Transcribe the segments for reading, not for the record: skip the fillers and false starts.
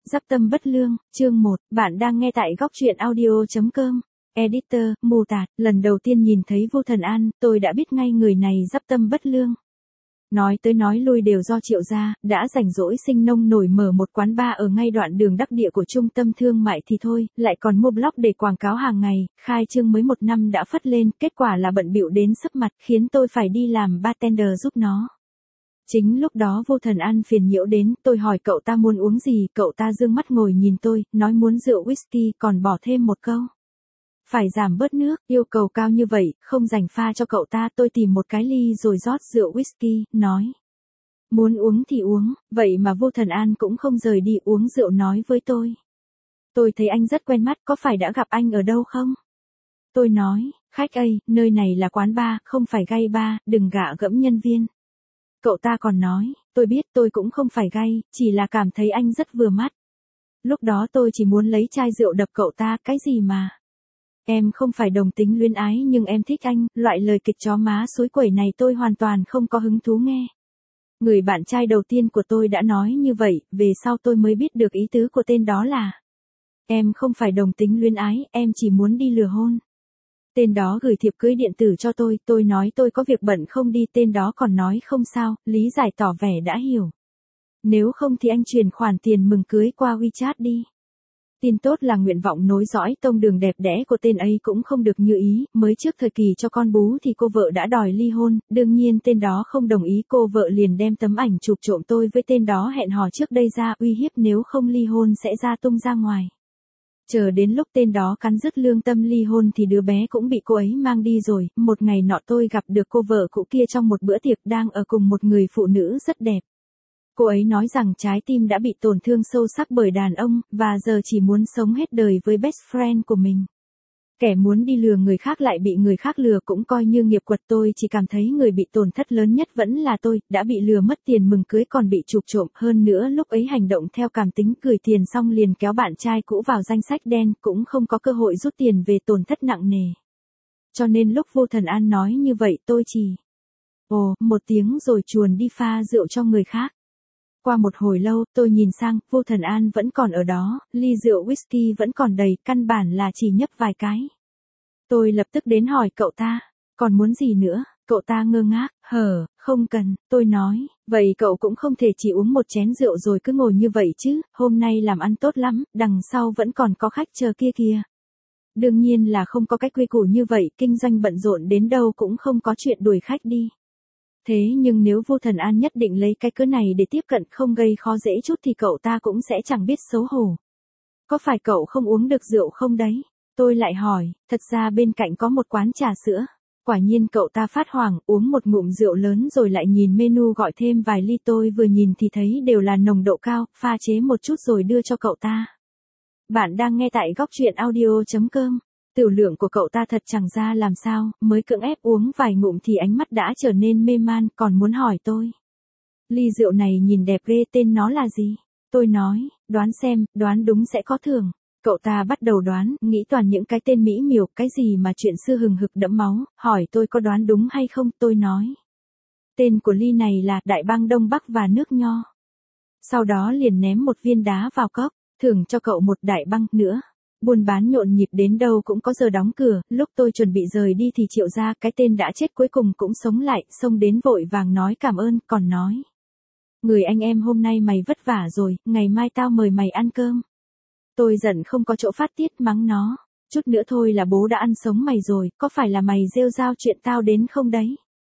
Dắp tâm bất lương, chương 1, bạn đang nghe tại góc truyện audio.com. Editor, mù tạt, lần đầu tiên nhìn thấy Vô Thần An, tôi đã biết ngay người này dắp tâm bất lương. Nói tới nói lui đều do Triệu gia, đã rảnh rỗi sinh nông nổi mở một quán bar ở ngay đoạn đường đắc địa của trung tâm thương mại thì thôi, lại còn mua blog để quảng cáo hàng ngày, khai trương mới 1 năm đã phất lên, kết quả là bận bịu đến sấp mặt, khiến tôi phải đi làm bartender giúp nó. Chính lúc đó Vô Thần An phiền nhiễu đến, tôi hỏi cậu ta muốn uống gì, cậu ta dương mắt ngồi nhìn tôi, nói muốn rượu whisky, còn bỏ thêm một câu. Phải giảm bớt nước, yêu cầu cao như vậy, không dành pha cho cậu ta, tôi tìm một cái ly rồi rót rượu whisky, nói. Muốn uống thì uống, vậy mà Vô Thần An cũng không rời đi uống rượu nói với tôi. Tôi thấy anh rất quen mắt, có phải đã gặp anh ở đâu không? Tôi nói, khách ơi, nơi này là quán bar, không phải gay bar, đừng gạ gẫm nhân viên. Cậu ta còn nói, tôi biết tôi cũng không phải gay, chỉ là cảm thấy anh rất vừa mắt. Lúc đó tôi chỉ muốn lấy chai rượu đập cậu ta, cái gì mà. Em không phải đồng tính luyến ái nhưng em thích anh, loại lời kịch chó má suối quẩy này tôi hoàn toàn không có hứng thú nghe. Người bạn trai đầu tiên của tôi đã nói như vậy, về sau tôi mới biết được ý tứ của tên đó là. Em không phải đồng tính luyến ái, em chỉ muốn đi lừa hôn. Tên đó gửi thiệp cưới điện tử cho tôi nói tôi có việc bận không đi, tên đó còn nói không sao, lý giải tỏ vẻ đã hiểu. Nếu không thì anh chuyển khoản tiền mừng cưới qua WeChat đi. Tin tốt là nguyện vọng nối dõi tông đường đẹp đẽ của tên ấy cũng không được như ý, mới trước thời kỳ cho con bú thì cô vợ đã đòi ly hôn, đương nhiên tên đó không đồng ý, cô vợ liền đem tấm ảnh chụp trộm tôi với tên đó hẹn hò trước đây ra uy hiếp nếu không ly hôn sẽ ra tung ra ngoài. Chờ đến lúc tên đó cắn rứt lương tâm ly hôn thì đứa bé cũng bị cô ấy mang đi rồi, một ngày nọ tôi gặp được cô vợ cũ kia trong một bữa tiệc đang ở cùng một người phụ nữ rất đẹp. Cô ấy nói rằng trái tim đã bị tổn thương sâu sắc bởi đàn ông, và giờ chỉ muốn sống hết đời với best friend của mình. Kẻ muốn đi lừa người khác lại bị người khác lừa cũng coi như nghiệp quật, tôi chỉ cảm thấy người bị tổn thất lớn nhất vẫn là tôi, đã bị lừa mất tiền mừng cưới còn bị chụp trộm, hơn nữa lúc ấy hành động theo cảm tính, gửi tiền xong liền kéo bạn trai cũ vào danh sách đen, cũng không có cơ hội rút tiền về, tổn thất nặng nề. Cho nên lúc Vô Thần An nói như vậy tôi chỉ một tiếng rồi chuồn đi pha rượu cho người khác. Qua một hồi lâu, tôi nhìn sang, Vô Thần An vẫn còn ở đó, ly rượu whisky vẫn còn đầy, căn bản là chỉ nhấp vài cái. Tôi lập tức đến hỏi cậu ta, còn muốn gì nữa, cậu ta ngơ ngác, không cần, tôi nói, vậy cậu cũng không thể chỉ uống một chén rượu rồi cứ ngồi như vậy chứ, hôm nay làm ăn tốt lắm, đằng sau vẫn còn có khách chờ kia kìa. Đương nhiên là không có cách quy củ như vậy, kinh doanh bận rộn đến đâu cũng không có chuyện đuổi khách đi. Thế nhưng nếu Vô Thần An nhất định lấy cái cớ này để tiếp cận không gây khó dễ chút thì cậu ta cũng sẽ chẳng biết xấu hổ. Có phải cậu không uống được rượu không đấy? Tôi lại hỏi, thật ra bên cạnh có một quán trà sữa. Quả nhiên cậu ta phát hoảng, uống một ngụm rượu lớn rồi lại nhìn menu gọi thêm vài ly, tôi vừa nhìn thì thấy đều là nồng độ cao, pha chế một chút rồi đưa cho cậu ta. Bạn đang nghe tại góc truyện audio.com. Tiểu lượng của cậu ta thật chẳng ra làm sao, mới cưỡng ép uống vài ngụm thì ánh mắt đã trở nên mê man, còn muốn hỏi tôi. Ly rượu này nhìn đẹp ghê, tên nó là gì? Tôi nói, đoán xem, đoán đúng sẽ có thưởng. Cậu ta bắt đầu đoán, nghĩ toàn những cái tên mỹ miều, cái gì mà chuyện xưa hừng hực đẫm máu, hỏi tôi có đoán đúng hay không, tôi nói. Tên của ly này là Đại Bang Đông Bắc và nước nho. Sau đó liền ném một viên đá vào cốc, thưởng cho cậu một đại băng nữa. Buôn bán nhộn nhịp đến đâu cũng có giờ đóng cửa, lúc tôi chuẩn bị rời đi thì Triệu gia, cái tên đã chết cuối cùng cũng sống lại, xông đến vội vàng nói cảm ơn, còn nói. Người anh em hôm nay mày vất vả rồi, ngày mai tao mời mày ăn cơm. Tôi giận không có chỗ phát tiết, mắng nó. Chút nữa thôi là bố đã ăn sống mày rồi, có phải là mày rêu rao chuyện tao đến không đấy?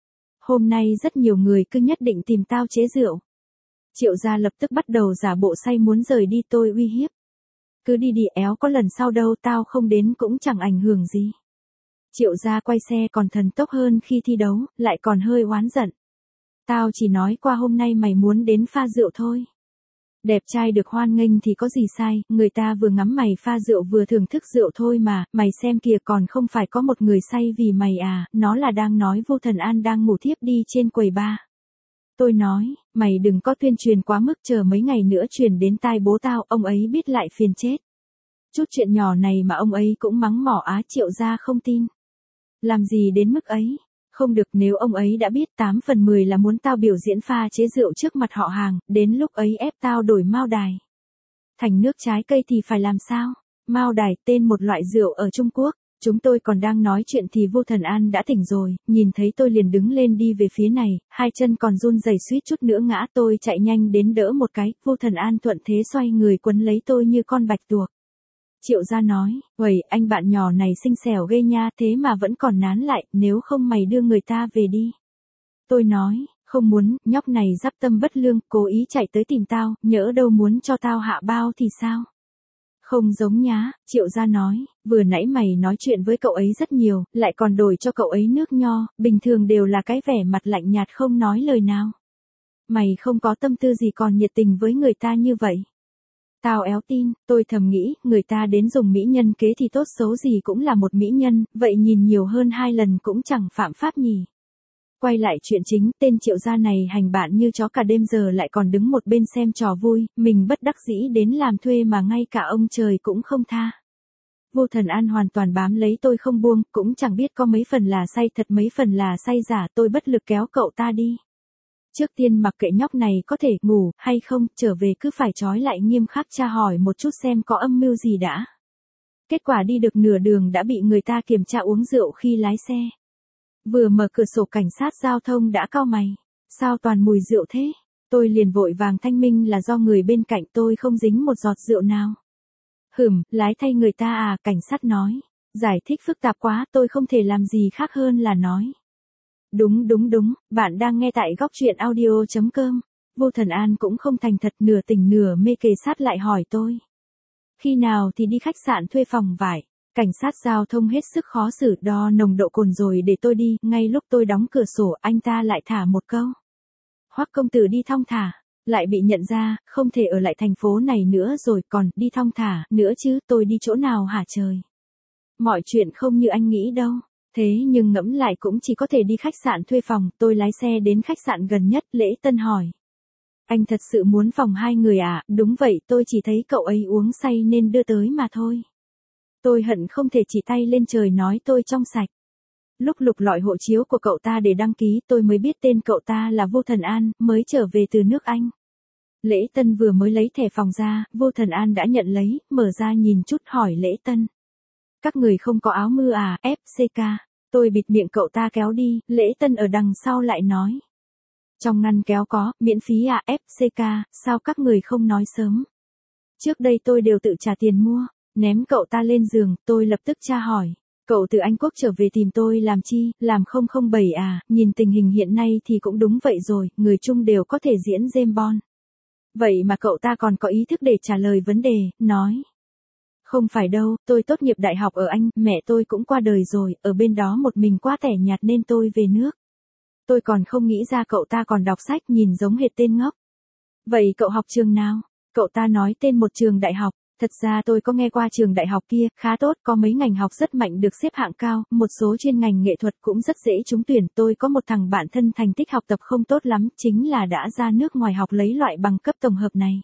Hôm nay rất nhiều người cứ nhất định tìm tao chế rượu. Triệu gia lập tức bắt đầu giả bộ say muốn rời đi, tôi uy hiếp. Cứ đi đi éo, có lần sau đâu tao không đến cũng chẳng ảnh hưởng gì. Triệu gia quay xe còn thần tốc hơn khi thi đấu, lại còn hơi oán giận. Tao chỉ nói qua hôm nay mày muốn đến pha rượu thôi. Đẹp trai được hoan nghênh thì có gì sai, người ta vừa ngắm mày pha rượu vừa thưởng thức rượu thôi mà, mày xem kìa còn không phải có một người say vì mày à, nó là đang nói Vô Thần An đang ngủ thiếp đi trên quầy bar. Tôi nói, mày đừng có tuyên truyền quá mức, chờ mấy ngày nữa truyền đến tai bố tao, ông ấy biết lại phiền chết. Chút chuyện nhỏ này mà ông ấy cũng mắng mỏ á, Triệu gia không tin. Làm gì đến mức ấy? Không được, nếu ông ấy đã biết 8 phần 10 là muốn tao biểu diễn pha chế rượu trước mặt họ hàng, đến lúc ấy ép tao đổi mao đài. Thành nước trái cây thì phải làm sao? Mao Đài, tên một loại rượu ở Trung Quốc. Chúng tôi còn đang nói chuyện thì Vô Thần An đã tỉnh rồi, nhìn thấy tôi liền đứng lên đi về phía này, hai chân còn run rẩy suýt chút nữa ngã, tôi chạy nhanh đến đỡ một cái, Vô Thần An thuận thế xoay người quấn lấy tôi như con bạch tuộc. Triệu gia nói, "Uầy, anh bạn nhỏ này xinh xẻo ghê nha, thế mà vẫn còn nán lại, nếu không mày đưa người ta về đi." Tôi nói, "Không muốn, nhóc này dắp tâm bất lương, cố ý chạy tới tìm tao, nhỡ đâu muốn cho tao hạ bao thì sao?" "Không giống nhá," Triệu gia nói, "vừa nãy mày nói chuyện với cậu ấy rất nhiều, lại còn đổi cho cậu ấy nước nho, bình thường đều là cái vẻ mặt lạnh nhạt không nói lời nào. Mày không có tâm tư gì còn nhiệt tình với người ta như vậy." Tao éo tin, tôi thầm nghĩ, người ta đến dùng mỹ nhân kế thì tốt xấu gì cũng là một mỹ nhân, vậy nhìn nhiều hơn 2 lần cũng chẳng phạm pháp nhỉ. Quay lại chuyện chính, tên Triệu gia này hành bạn như chó cả đêm giờ lại còn đứng một bên xem trò vui, mình bất đắc dĩ đến làm thuê mà ngay cả ông trời cũng không tha. Vô Thần An hoàn toàn bám lấy tôi không buông, cũng chẳng biết có mấy phần là say thật mấy phần là say giả, tôi bất lực kéo cậu ta đi. Trước tiên mặc kệ nhóc này có thể ngủ hay không, trở về cứ phải trói lại nghiêm khắc tra hỏi một chút xem có âm mưu gì đã. Kết quả đi được nửa đường đã bị người ta kiểm tra uống rượu khi lái xe. Vừa mở cửa sổ cảnh sát giao thông đã cau mày. Sao toàn mùi rượu thế? Tôi liền vội vàng thanh minh là do người bên cạnh tôi không dính một giọt rượu nào. Lái thay người ta à, cảnh sát nói. Giải thích phức tạp quá, tôi không thể làm gì khác hơn là nói. Đúng, bạn đang nghe tại góc truyện audio.com. Vô Thần An cũng không thành thật, nửa tỉnh nửa mê kề sát lại hỏi tôi. Khi nào thì đi khách sạn thuê phòng vải? Cảnh sát giao thông hết sức khó xử, đo nồng độ cồn rồi để tôi đi, ngay lúc tôi đóng cửa sổ anh ta lại thả một câu. Hoắc công tử đi thong thả, lại bị nhận ra, không thể ở lại thành phố này nữa rồi, còn đi thong thả nữa chứ, tôi đi chỗ nào hả trời? Mọi chuyện không như anh nghĩ đâu. Thế nhưng ngẫm lại cũng chỉ có thể đi khách sạn thuê phòng, tôi lái xe đến khách sạn gần nhất, Lễ Tân hỏi. Anh thật sự muốn phòng 2 người à? Đúng vậy, tôi chỉ thấy cậu ấy uống say nên đưa tới mà thôi. Tôi hận không thể chỉ tay lên trời nói tôi trong sạch. Lúc lục lọi hộ chiếu của cậu ta để đăng ký tôi mới biết tên cậu ta là Vô Thần An, mới trở về từ nước Anh. Lễ Tân vừa mới lấy thẻ phòng ra, Vô Thần An đã nhận lấy, mở ra nhìn chút hỏi Lễ Tân. Các người không có áo mưa à, FCK. Tôi bịt miệng cậu ta kéo đi, Lễ Tân ở đằng sau lại nói. Trong ngăn kéo có, miễn phí à, FCK, sao các người không nói sớm? Trước đây tôi đều tự trả tiền mua, ném cậu ta lên giường, tôi lập tức tra hỏi. Cậu từ Anh Quốc trở về tìm tôi làm chi, làm 007 à, nhìn tình hình hiện nay thì cũng đúng vậy rồi, người Trung đều có thể diễn James Bond. Vậy mà cậu ta còn có ý thức để trả lời vấn đề, nói. Không phải đâu, tôi tốt nghiệp đại học ở Anh, mẹ tôi cũng qua đời rồi, ở bên đó một mình quá tẻ nhạt nên tôi về nước. Tôi còn không nghĩ ra cậu ta còn đọc sách, nhìn giống hệt tên ngốc. Vậy cậu học trường nào? Cậu ta nói tên một trường đại học. Thật ra tôi có nghe qua trường đại học kia, khá tốt, có mấy ngành học rất mạnh được xếp hạng cao, một số chuyên ngành nghệ thuật cũng rất dễ trúng tuyển. Tôi có một thằng bạn thân thành tích học tập không tốt lắm, chính là đã ra nước ngoài học lấy loại bằng cấp tổng hợp này.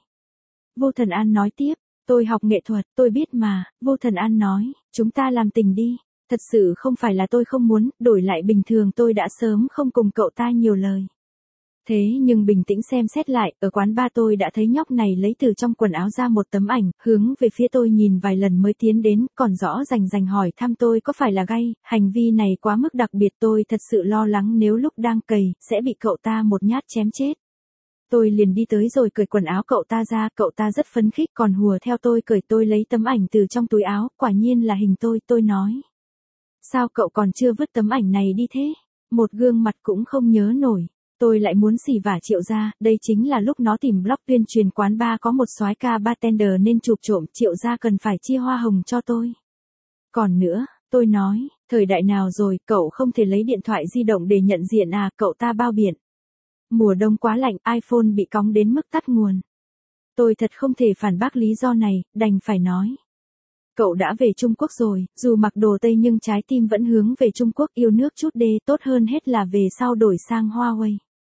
Vô Thần An nói tiếp, tôi học nghệ thuật, tôi biết mà. Vô Thần An nói, chúng ta làm tình đi. Thật sự không phải là tôi không muốn, đổi lại bình thường tôi đã sớm không cùng cậu ta nhiều lời. Thế nhưng bình tĩnh xem xét lại, ở quán bar tôi đã thấy nhóc này lấy từ trong quần áo ra một tấm ảnh, hướng về phía tôi nhìn vài lần mới tiến đến, còn rõ rành hỏi thăm tôi có phải là gay, hành vi này quá mức đặc biệt, tôi thật sự lo lắng nếu lúc đang cày, sẽ bị cậu ta một nhát chém chết. Tôi liền đi tới rồi cởi quần áo cậu ta ra, cậu ta rất phấn khích còn hùa theo tôi cởi, tôi lấy tấm ảnh từ trong túi áo, quả nhiên là hình tôi nói. Sao cậu còn chưa vứt tấm ảnh này đi thế? Một gương mặt cũng không nhớ nổi. Tôi lại muốn xỉ vả Triệu gia, đây chính là lúc nó tìm blog tuyên truyền quán bar có một soái ca bartender nên chụp trộm, Triệu gia cần phải chia hoa hồng cho tôi. Còn nữa, tôi nói, thời đại nào rồi, cậu không thể lấy điện thoại di động để nhận diện à, cậu ta bao biện. Mùa đông quá lạnh, iPhone bị cóng đến mức tắt nguồn. Tôi thật không thể phản bác lý do này, đành phải nói. Cậu đã về Trung Quốc rồi, dù mặc đồ Tây nhưng trái tim vẫn hướng về Trung Quốc, yêu nước chút đê, tốt hơn hết là về sau đổi sang Huawei.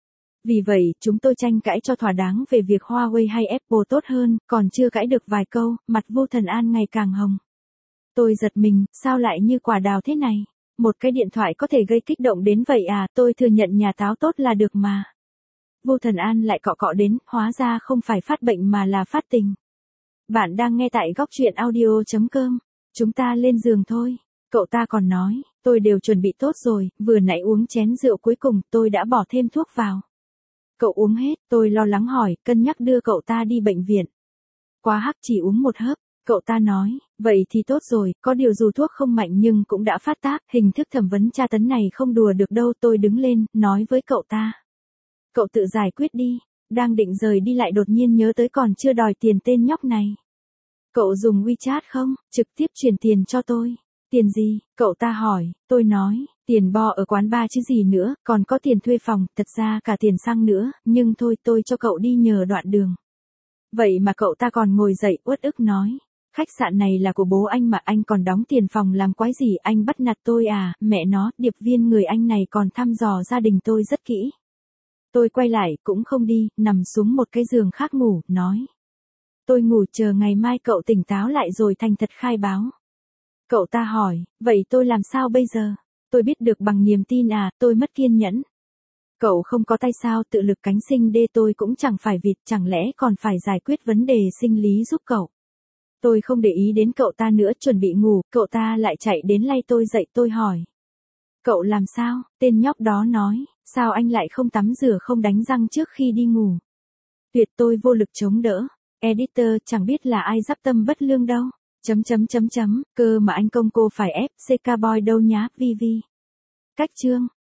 Vì vậy, chúng tôi tranh cãi cho thỏa đáng về việc Huawei hay Apple tốt hơn, còn chưa cãi được vài câu, mặt Vô Thần An ngày càng hồng. Tôi giật mình, sao lại như quả đào thế này? Một cái điện thoại có thể gây kích động đến vậy à, tôi thừa nhận nhà táo tốt là được mà. Vô Thần An lại cọ cọ đến, hóa ra không phải phát bệnh mà là phát tình. Bạn đang nghe tại góc truyện audio.com. Chúng ta lên giường thôi. Cậu ta còn nói, tôi đều chuẩn bị tốt rồi, vừa nãy uống chén rượu cuối cùng tôi đã bỏ thêm thuốc vào. Cậu uống hết, tôi lo lắng hỏi, cân nhắc đưa cậu ta đi bệnh viện. Quá hắc, chỉ uống một hớp. Cậu ta nói, vậy thì tốt rồi, có điều dù thuốc không mạnh nhưng cũng đã phát tác, hình thức thẩm vấn tra tấn này không đùa được đâu. Tôi đứng lên, nói với cậu ta. Cậu tự giải quyết đi. Đang định rời đi lại đột nhiên nhớ tới còn chưa đòi tiền tên nhóc này. Cậu dùng WeChat không? Trực tiếp chuyển tiền cho tôi. Tiền gì? Cậu ta hỏi. Tôi nói, tiền bo ở quán bar chứ gì nữa, còn có tiền thuê phòng, thật ra cả tiền xăng nữa, nhưng thôi tôi cho cậu đi nhờ đoạn đường. Vậy mà cậu ta còn ngồi dậy uất ức nói. Khách sạn này là của bố anh mà anh còn đóng tiền phòng làm quái gì, anh bắt nạt tôi à? Mẹ nó, điệp viên người anh này còn thăm dò gia đình tôi rất kỹ. Tôi quay lại cũng không đi, nằm xuống một cái giường khác ngủ, nói. Tôi ngủ chờ ngày mai cậu tỉnh táo lại rồi thành thật khai báo. Cậu ta hỏi, vậy tôi làm sao bây giờ? Tôi biết được bằng niềm tin à, tôi mất kiên nhẫn. Cậu không có tay sao, tự lực cánh sinh đê, tôi cũng chẳng phải vịt, chẳng lẽ còn phải giải quyết vấn đề sinh lý giúp cậu. Tôi không để ý đến cậu ta nữa, chuẩn bị ngủ, cậu ta lại chạy đến lay tôi dậy. Tôi hỏi. Cậu làm sao? Tên nhóc đó nói, sao anh lại không tắm rửa không đánh răng trước khi đi ngủ? Tuyệt, tôi vô lực chống đỡ. Editor, chẳng biết là ai dắp tâm bất lương đâu. Cơ mà anh công cô phải ép CK boy đâu nhá, VV. Cách chương.